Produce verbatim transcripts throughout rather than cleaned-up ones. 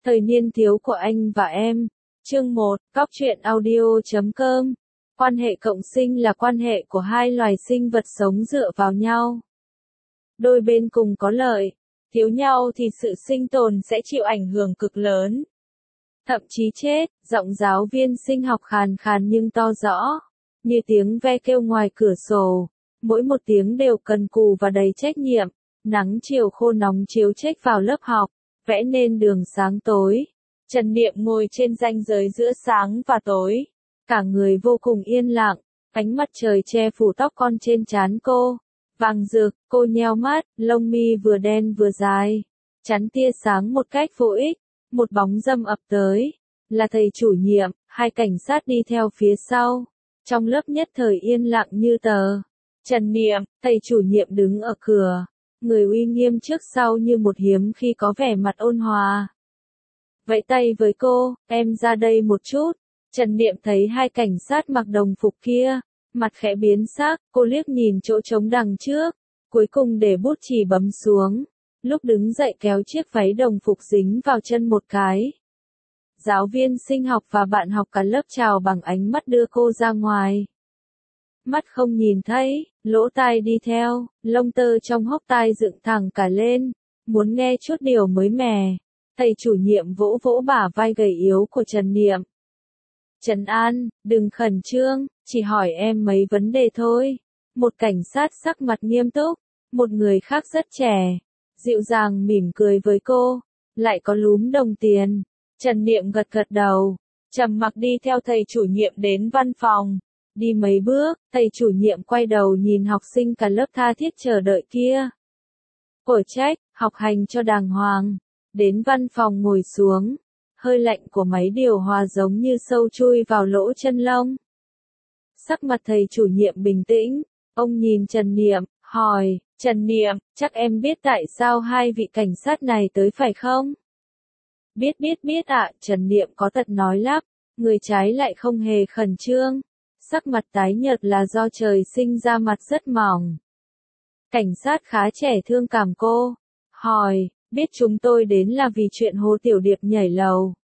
Thời niên thiếu của anh và em. Chương một, Góc truyện audio chấm com. Quan hệ cộng sinh là quan hệ của hai loài sinh vật sống dựa vào nhau. Đôi bên cùng có lợi, thiếu nhau thì sự sinh tồn sẽ chịu ảnh hưởng cực lớn. Thậm chí chết, giọng giáo viên sinh học khàn khàn nhưng to rõ, như tiếng ve kêu ngoài cửa sổ. Mỗi một tiếng đều cần cù và đầy trách nhiệm. Nắng chiều khô nóng chiếu chếch vào lớp học, vẽ nên đường sáng tối. Trần Niệm ngồi trên ranh giới giữa sáng và tối. Cả người vô cùng yên lặng, ánh mặt trời che phủ tóc con trên trán cô. Vàng rực, cô nheo mắt, lông mi vừa đen vừa dài. Chắn tia sáng một cách vô ích, một bóng dâm ập tới. Là thầy chủ nhiệm, hai cảnh sát đi theo phía sau. Trong lớp nhất thời yên lặng như tờ. Trần Niệm, thầy chủ nhiệm đứng ở cửa. Người uy nghiêm trước sau như một hiếm khi có vẻ mặt ôn hòa. Vẫy tay với cô, em ra đây một chút. Trần Niệm thấy hai cảnh sát mặc đồng phục kia, mặt khẽ biến sắc, cô liếc nhìn chỗ trống đằng trước, cuối cùng để bút chì bấm xuống. Lúc đứng dậy kéo chiếc váy đồng phục dính vào chân một cái. Giáo viên sinh học và bạn học cả lớp chào bằng ánh mắt đưa cô ra ngoài. Mắt không nhìn thấy, lỗ tai đi theo, lông tơ trong hốc tai dựng thẳng cả lên, muốn nghe chút điều mới mẻ. Thầy chủ nhiệm vỗ vỗ bả vai gầy yếu của Trần Niệm. Trần An, đừng khẩn trương, chỉ hỏi em mấy vấn đề thôi. Một cảnh sát sắc mặt nghiêm túc, một người khác rất trẻ, dịu dàng mỉm cười với cô, lại có lúm đồng tiền. Trần Niệm gật gật đầu, trầm mặc đi theo thầy chủ nhiệm đến văn phòng. Đi mấy bước, thầy chủ nhiệm quay đầu nhìn học sinh cả lớp tha thiết chờ đợi kia. Cổ trách, học hành cho đàng hoàng. Đến văn phòng ngồi xuống. Hơi lạnh của máy điều hòa giống như sâu chui vào lỗ chân lông. Sắc mặt thầy chủ nhiệm bình tĩnh. Ông nhìn Trần Niệm, hỏi, Trần Niệm, chắc em biết tại sao hai vị cảnh sát này tới phải không? Biết biết biết ạ, Trần Niệm có tật nói lắp, người trái lại không hề khẩn trương. Sắc mặt tái nhợt là do trời sinh ra mặt rất mỏng. Cảnh sát khá trẻ thương cảm cô. Hỏi, biết chúng tôi đến là vì chuyện Hồ Tiểu Điệp nhảy lầu.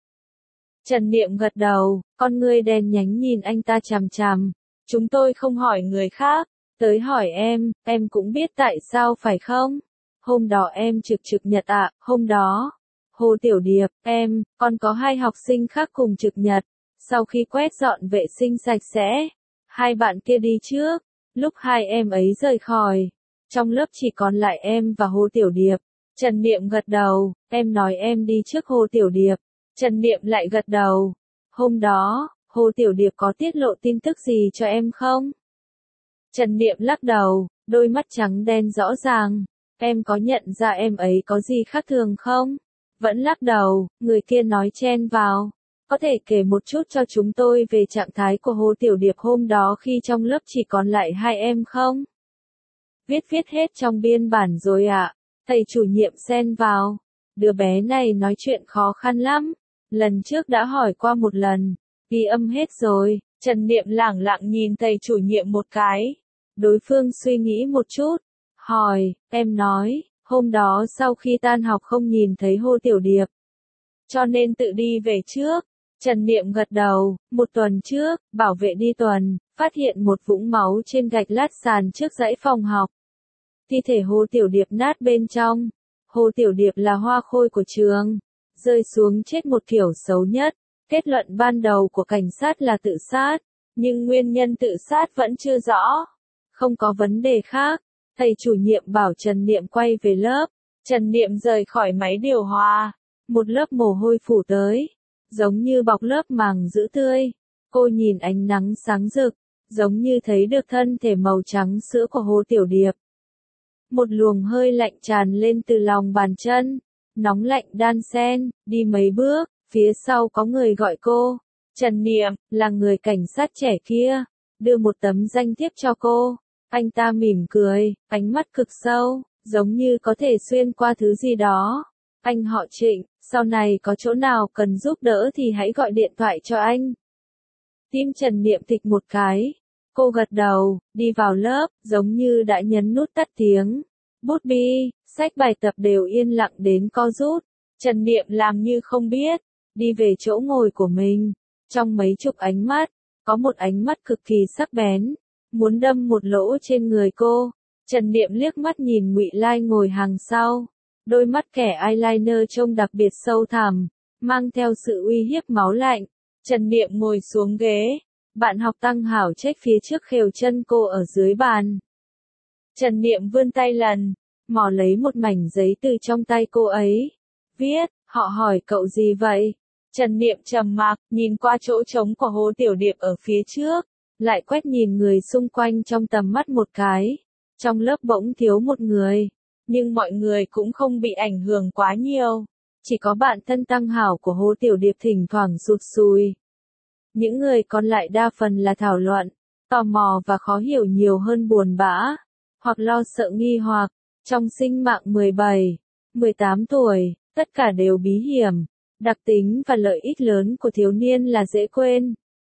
Trần Niệm gật đầu, con ngươi đen nhánh nhìn anh ta chằm chằm. Chúng tôi không hỏi người khác, tới hỏi em, em cũng biết tại sao phải không? Hôm đó em trực trực nhật ạ, hôm đó. Hồ Tiểu Điệp, em, còn có hai học sinh khác cùng trực nhật. Sau khi quét dọn vệ sinh sạch sẽ, hai bạn kia đi trước, lúc hai em ấy rời khỏi, trong lớp chỉ còn lại em và Hồ Tiểu Điệp. Trần Niệm gật đầu, em nói em đi trước Hồ Tiểu Điệp. Trần Niệm lại gật đầu. Hôm đó, Hồ Tiểu Điệp có tiết lộ tin tức gì cho em không? Trần Niệm lắc đầu, đôi mắt trắng đen rõ ràng. Em có nhận ra em ấy có gì khác thường không? Vẫn lắc đầu, người kia nói chen vào. Có thể kể một chút cho chúng tôi về trạng thái của Hồ Tiểu Điệp hôm đó khi trong lớp chỉ còn lại hai em không? Viết viết hết trong biên bản rồi ạ. Thầy chủ nhiệm xen vào. Đứa bé này nói chuyện khó khăn lắm. Lần trước đã hỏi qua một lần. Ghi âm hết rồi. Trần Niệm lẳng lặng nhìn thầy chủ nhiệm một cái. Đối phương suy nghĩ một chút. Hỏi, em nói, hôm đó sau khi tan học không nhìn thấy Hồ Tiểu Điệp. Cho nên tự đi về trước. Trần Niệm gật đầu, một tuần trước, bảo vệ đi tuần, phát hiện một vũng máu trên gạch lát sàn trước dãy phòng học. Thi thể Hồ Tiểu Điệp nát bên trong. Hồ Tiểu Điệp là hoa khôi của trường. Rơi xuống chết một kiểu xấu nhất. Kết luận ban đầu của cảnh sát là tự sát. Nhưng nguyên nhân tự sát vẫn chưa rõ. Không có vấn đề khác. Thầy chủ nhiệm bảo Trần Niệm quay về lớp. Trần Niệm rời khỏi máy điều hòa. Một lớp mồ hôi phủ tới. Giống như bọc lớp màng giữ tươi. Cô nhìn ánh nắng sáng rực. Giống như thấy được thân thể màu trắng sữa của Hồ Tiểu Điệp. Một luồng hơi lạnh tràn lên từ lòng bàn chân. Nóng lạnh đan xen, đi mấy bước, phía sau có người gọi cô. Trần Niệm, là người cảnh sát trẻ kia. Đưa một tấm danh thiếp cho cô. Anh ta mỉm cười, ánh mắt cực sâu, giống như có thể xuyên qua thứ gì đó. Anh họ Trịnh, sau này có chỗ nào cần giúp đỡ thì hãy gọi điện thoại cho anh. Tim Trần Niệm thịch một cái. Cô gật đầu, đi vào lớp, giống như đã nhấn nút tắt tiếng. Bút bi, sách bài tập đều yên lặng đến co rút. Trần Niệm làm như không biết, đi về chỗ ngồi của mình. Trong mấy chục ánh mắt, có một ánh mắt cực kỳ sắc bén, muốn đâm một lỗ trên người cô. Trần Niệm liếc mắt nhìn Ngụy Lai ngồi hàng sau, đôi mắt kẻ eyeliner trông đặc biệt sâu thẳm, mang theo sự uy hiếp máu lạnh. Trần Niệm ngồi xuống ghế, bạn học Tăng Hảo Trách phía trước khều chân cô ở dưới bàn. Trần Niệm vươn tay lần, mò lấy một mảnh giấy từ trong tay cô ấy. Viết, họ hỏi cậu gì vậy? Trần Niệm trầm mặc, nhìn qua chỗ trống của Hồ Tiểu Điệp ở phía trước, lại quét nhìn người xung quanh trong tầm mắt một cái. Trong lớp bỗng thiếu một người, nhưng mọi người cũng không bị ảnh hưởng quá nhiều. Chỉ có bạn thân Tăng Hảo của Hồ Tiểu Điệp thỉnh thoảng rụt sùi. Những người còn lại đa phần là thảo luận, tò mò và khó hiểu nhiều hơn buồn bã, hoặc lo sợ nghi hoặc. Trong sinh mạng mười bảy, mười tám tuổi, tất cả đều bí hiểm. Đặc tính và lợi ích lớn của thiếu niên là dễ quên.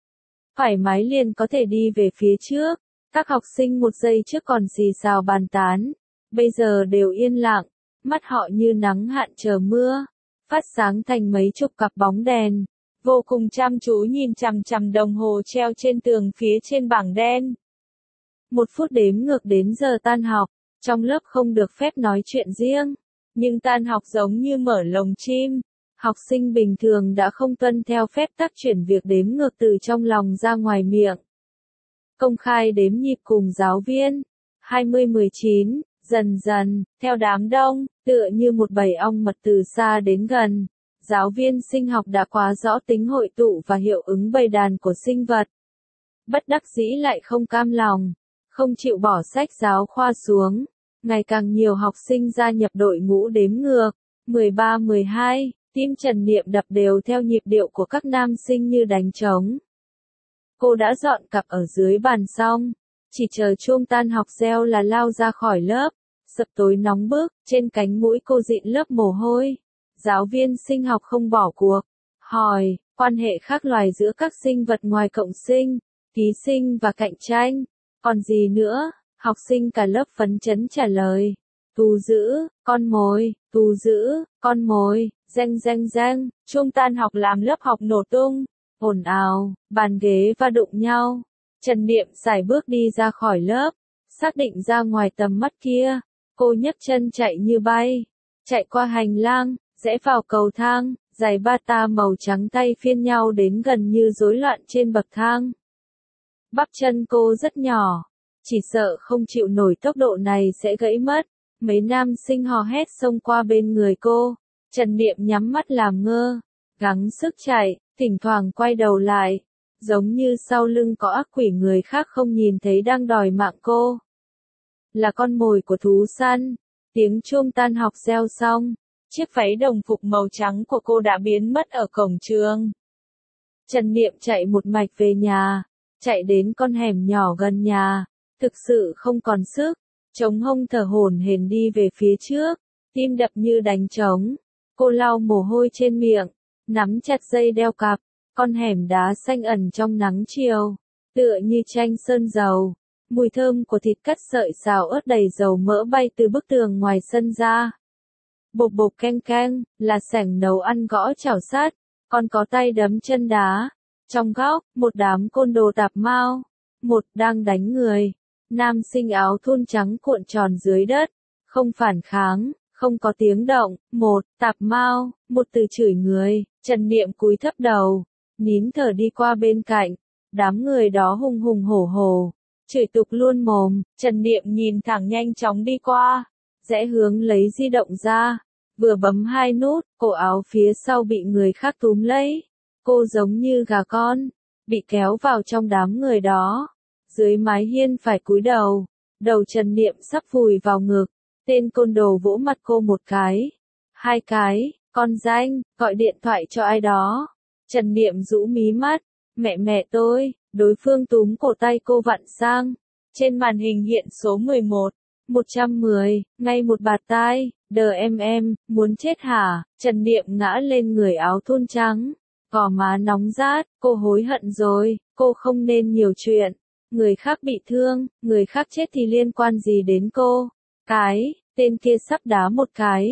Thoải mái liền có thể đi về phía trước. Các học sinh một giây trước còn xì xào bàn tán, bây giờ đều yên lặng, mắt họ như nắng hạn chờ mưa, phát sáng thành mấy chục cặp bóng đèn, vô cùng chăm chú nhìn chằm chằm đồng hồ treo trên tường phía trên bảng đen. Một phút đếm ngược đến giờ tan học, trong lớp không được phép nói chuyện riêng, nhưng tan học giống như mở lồng chim. Học sinh bình thường đã không tuân theo phép tắc chuyển việc đếm ngược từ trong lòng ra ngoài miệng. Công khai đếm nhịp cùng giáo viên. hai mươi mười chín, dần dần, theo đám đông, tựa như một bầy ong mật từ xa đến gần. Giáo viên sinh học đã quá rõ tính hội tụ và hiệu ứng bầy đàn của sinh vật. Bất đắc dĩ lại không cam lòng, không chịu bỏ sách giáo khoa xuống. Ngày càng nhiều học sinh gia nhập đội ngũ đếm ngược. mười ba mười hai, tim Trần Niệm đập đều theo nhịp điệu của các nam sinh như đánh trống. Cô đã dọn cặp ở dưới bàn xong, chỉ chờ chuông tan học reo là lao ra khỏi lớp. Sập tối nóng bức, trên cánh mũi cô dịn lớp mồ hôi. Giáo viên sinh học không bỏ cuộc, hỏi, quan hệ khác loài giữa các sinh vật ngoài cộng sinh, ký sinh và cạnh tranh, còn gì nữa? Học sinh cả lớp phấn chấn trả lời, tu giữ, con mồi, tu giữ, con mồi, reng reng reng, chuông tan học làm lớp học nổ tung, ồn ào, bàn ghế va đụng nhau. Trần Niệm sải bước đi ra khỏi lớp, xác định ra ngoài tầm mắt kia, cô nhấc chân chạy như bay, chạy qua hành lang, rẽ vào cầu thang, giày bata màu trắng tay phiên nhau đến gần như rối loạn trên bậc thang. Bắp chân cô rất nhỏ, chỉ sợ không chịu nổi tốc độ này sẽ gãy mất. Mấy nam sinh hò hét xông qua bên người cô. Trần Niệm nhắm mắt làm ngơ, gắng sức chạy, thỉnh thoảng quay đầu lại, giống như sau lưng có ác quỷ người khác không nhìn thấy đang đòi mạng cô. Là con mồi của thú săn. Tiếng chuông tan học reo xong, chiếc váy đồng phục màu trắng của cô đã biến mất ở cổng trường. Trần Niệm chạy một mạch về nhà, chạy đến con hẻm nhỏ gần nhà, thực sự không còn sức, chống hông thở hổn hển đi về phía trước, tim đập như đánh trống. Cô lau mồ hôi trên miệng, nắm chặt dây đeo cặp, con hẻm đá xanh ẩn trong nắng chiều, tựa như tranh sơn dầu. Mùi thơm của thịt cắt sợi xào ớt đầy dầu mỡ bay từ bức tường ngoài sân ra. Bộp bộp keng keng, là sảnh nấu ăn gõ chảo sát, còn có tay đấm chân đá. Trong góc, một đám côn đồ tạp mao. Một đang đánh người. Nam sinh áo thun trắng cuộn tròn dưới đất. Không phản kháng, không có tiếng động. Một, tạp mao, một từ chửi người. Trần Niệm cúi thấp đầu, nín thở đi qua bên cạnh. Đám người đó hùng hùng hổ hổ, chửi tục luôn mồm. Trần Niệm nhìn thẳng nhanh chóng đi qua, rẽ hướng lấy di động ra, vừa bấm hai nút, cổ áo phía sau bị người khác túm lấy. Cô giống như gà con, bị kéo vào trong đám người đó. Dưới mái hiên phải cúi đầu, đầu Trần Niệm sắp vùi vào ngực. Tên côn đồ vỗ mặt cô một cái, hai cái, con danh, gọi điện thoại cho ai đó. Trần Niệm rũ mí mắt, mẹ mẹ tôi. Đối phương túm cổ tay cô vặn sang. Trên màn hình hiện số mười một, một trăm mười, ngay một bạt tai. Đờ em em, muốn chết hả? Trần Niệm ngã lên người áo thun trắng, gò má nóng rát. Cô hối hận rồi, cô không nên nhiều chuyện. Người khác bị thương, người khác chết thì liên quan gì đến cô? Cái, tên kia sắp đá một cái.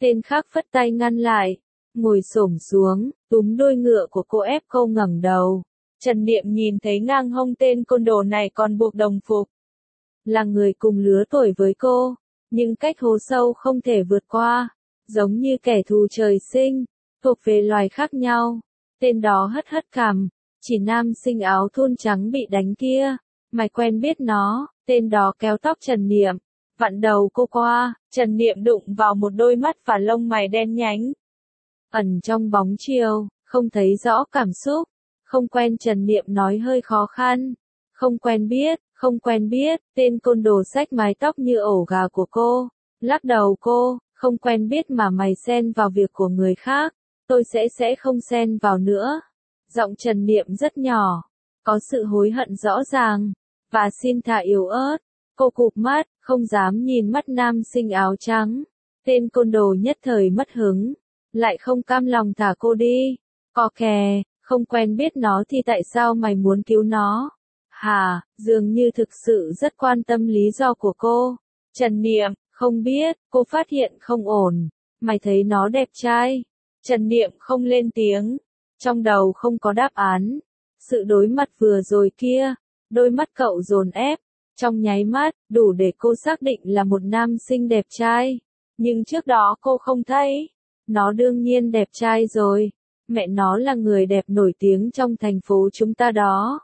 Tên khác phất tay ngăn lại, ngồi xổm xuống, túm đuôi ngựa của cô ép cô ngẩng đầu. Trần Niệm nhìn thấy ngang hông tên côn đồ này còn buộc đồng phục. Là người cùng lứa tuổi với cô, nhưng cách hố sâu không thể vượt qua, giống như kẻ thù trời sinh, thuộc về loài khác nhau. Tên đó hất hất cằm, chỉ nam sinh áo thun trắng bị đánh kia, mày quen biết nó. Tên đó kéo tóc Trần Niệm, vặn đầu cô qua, Trần Niệm đụng vào một đôi mắt và lông mày đen nhánh. Ẩn trong bóng chiều, không thấy rõ cảm xúc, không quen. Trần Niệm nói hơi khó khăn, không quen biết, không quen biết. Tên côn đồ xách mái tóc như ổ gà của cô, lắc đầu cô, không quen biết mà mày xen vào việc của người khác, tôi sẽ sẽ không xen vào nữa. Giọng Trần Niệm rất nhỏ, có sự hối hận rõ ràng, và xin tha yếu ớt. Cô cụp mắt, không dám nhìn mắt nam sinh áo trắng. Tên côn đồ nhất thời mất hứng, lại không cam lòng thả cô đi. Co kè, không quen biết nó thì tại sao mày muốn cứu nó? Hà, dường như thực sự rất quan tâm lý do của cô. Trần Niệm, không biết. Cô phát hiện không ổn. Mày thấy nó đẹp trai? Trần Niệm không lên tiếng, trong đầu không có đáp án. Sự đối mặt vừa rồi kia, đôi mắt cậu dồn ép, trong nháy mắt, đủ để cô xác định là một nam sinh đẹp trai. Nhưng trước đó cô không thấy. Nó đương nhiên đẹp trai rồi. Mẹ nó là người đẹp nổi tiếng trong thành phố chúng ta đó.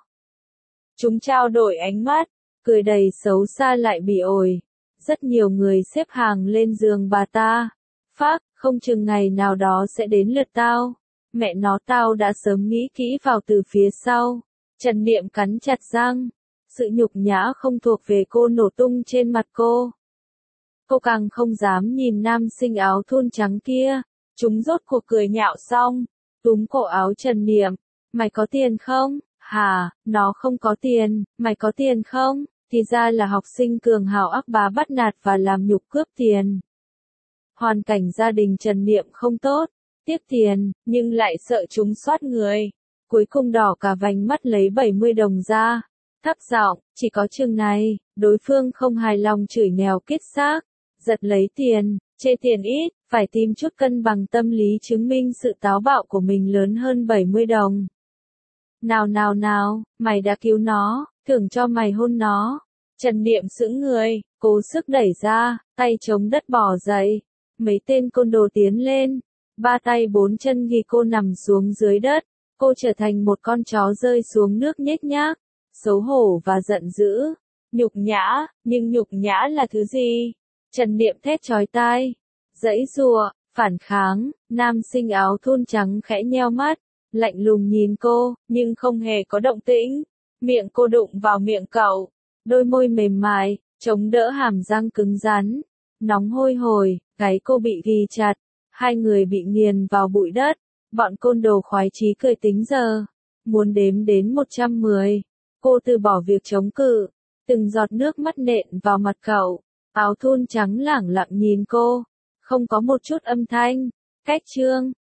Chúng trao đổi ánh mắt, cười đầy xấu xa lại bị ổi. Rất nhiều người xếp hàng lên giường bà ta. Phác, không chừng ngày nào đó sẽ đến lượt tao. Mẹ nó tao đã sớm nghĩ kỹ vào từ phía sau. Trần Niệm cắn chặt răng. Sự nhục nhã không thuộc về cô nổ tung trên mặt cô. Cô càng không dám nhìn nam sinh áo thun trắng kia. Chúng rốt cuộc cười nhạo xong, túm cổ áo Trần Niệm. Mày có tiền không? Hà, nó không có tiền. Mày có tiền không? Thì ra là học sinh cường hào ác bá bắt nạt và làm nhục cướp tiền. Hoàn cảnh gia đình Trần Niệm không tốt, tiếc tiền, nhưng lại sợ chúng soát người. Cuối cùng đỏ cả vành mắt lấy bảy mươi đồng ra. Thấp giọng, chỉ có chừng này. Đối phương không hài lòng chửi nghèo kiết xác, giật lấy tiền, chê tiền ít, phải tìm chút cân bằng tâm lý chứng minh sự táo bạo của mình lớn hơn bảy mươi đồng. Nào nào nào, mày đã cứu nó, thưởng cho mày hôn nó. Trần Niệm sững người, cố sức đẩy ra, tay chống đất bò dậy. Mấy tên côn đồ tiến lên, ba tay bốn chân ghi cô nằm xuống dưới đất. Cô trở thành một con chó rơi xuống nước nhếch nhác, xấu hổ và giận dữ. Nhục nhã, nhưng nhục nhã là thứ gì? Trần Niệm thét chói tai, giãy giụa, phản kháng. Nam sinh áo thun trắng khẽ nheo mắt, lạnh lùng nhìn cô, nhưng không hề có động tĩnh. Miệng cô đụng vào miệng cậu, đôi môi mềm mại, chống đỡ hàm răng cứng rắn. Nóng hôi hổi, gáy cô bị ghi chặt, hai người bị nghiền vào bụi đất. Bọn côn đồ khoái chí cười tính giờ, muốn đếm đến một trăm mười. Cô từ bỏ việc chống cự, từng giọt nước mắt nện vào mặt cậu. Áo thun trắng lẳng lặng nhìn cô, không có một chút âm thanh. Cách chương